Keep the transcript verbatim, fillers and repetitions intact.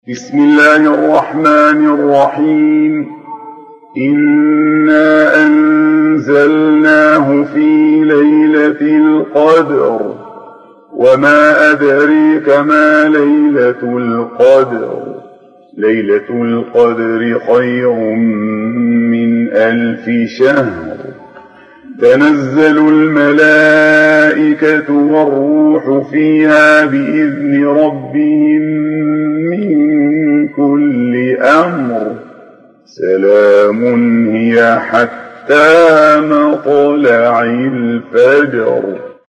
بسم الله الرحمن الرحيم. إنا أنزلناه في ليلة القدر وما أدريك ما ليلة القدر ليلة القدر خير من ألف شهر. تنزل الملائكة والروح فيها بإذن ربهم من كل أمر. سلام هي حتى مطلع الفجر.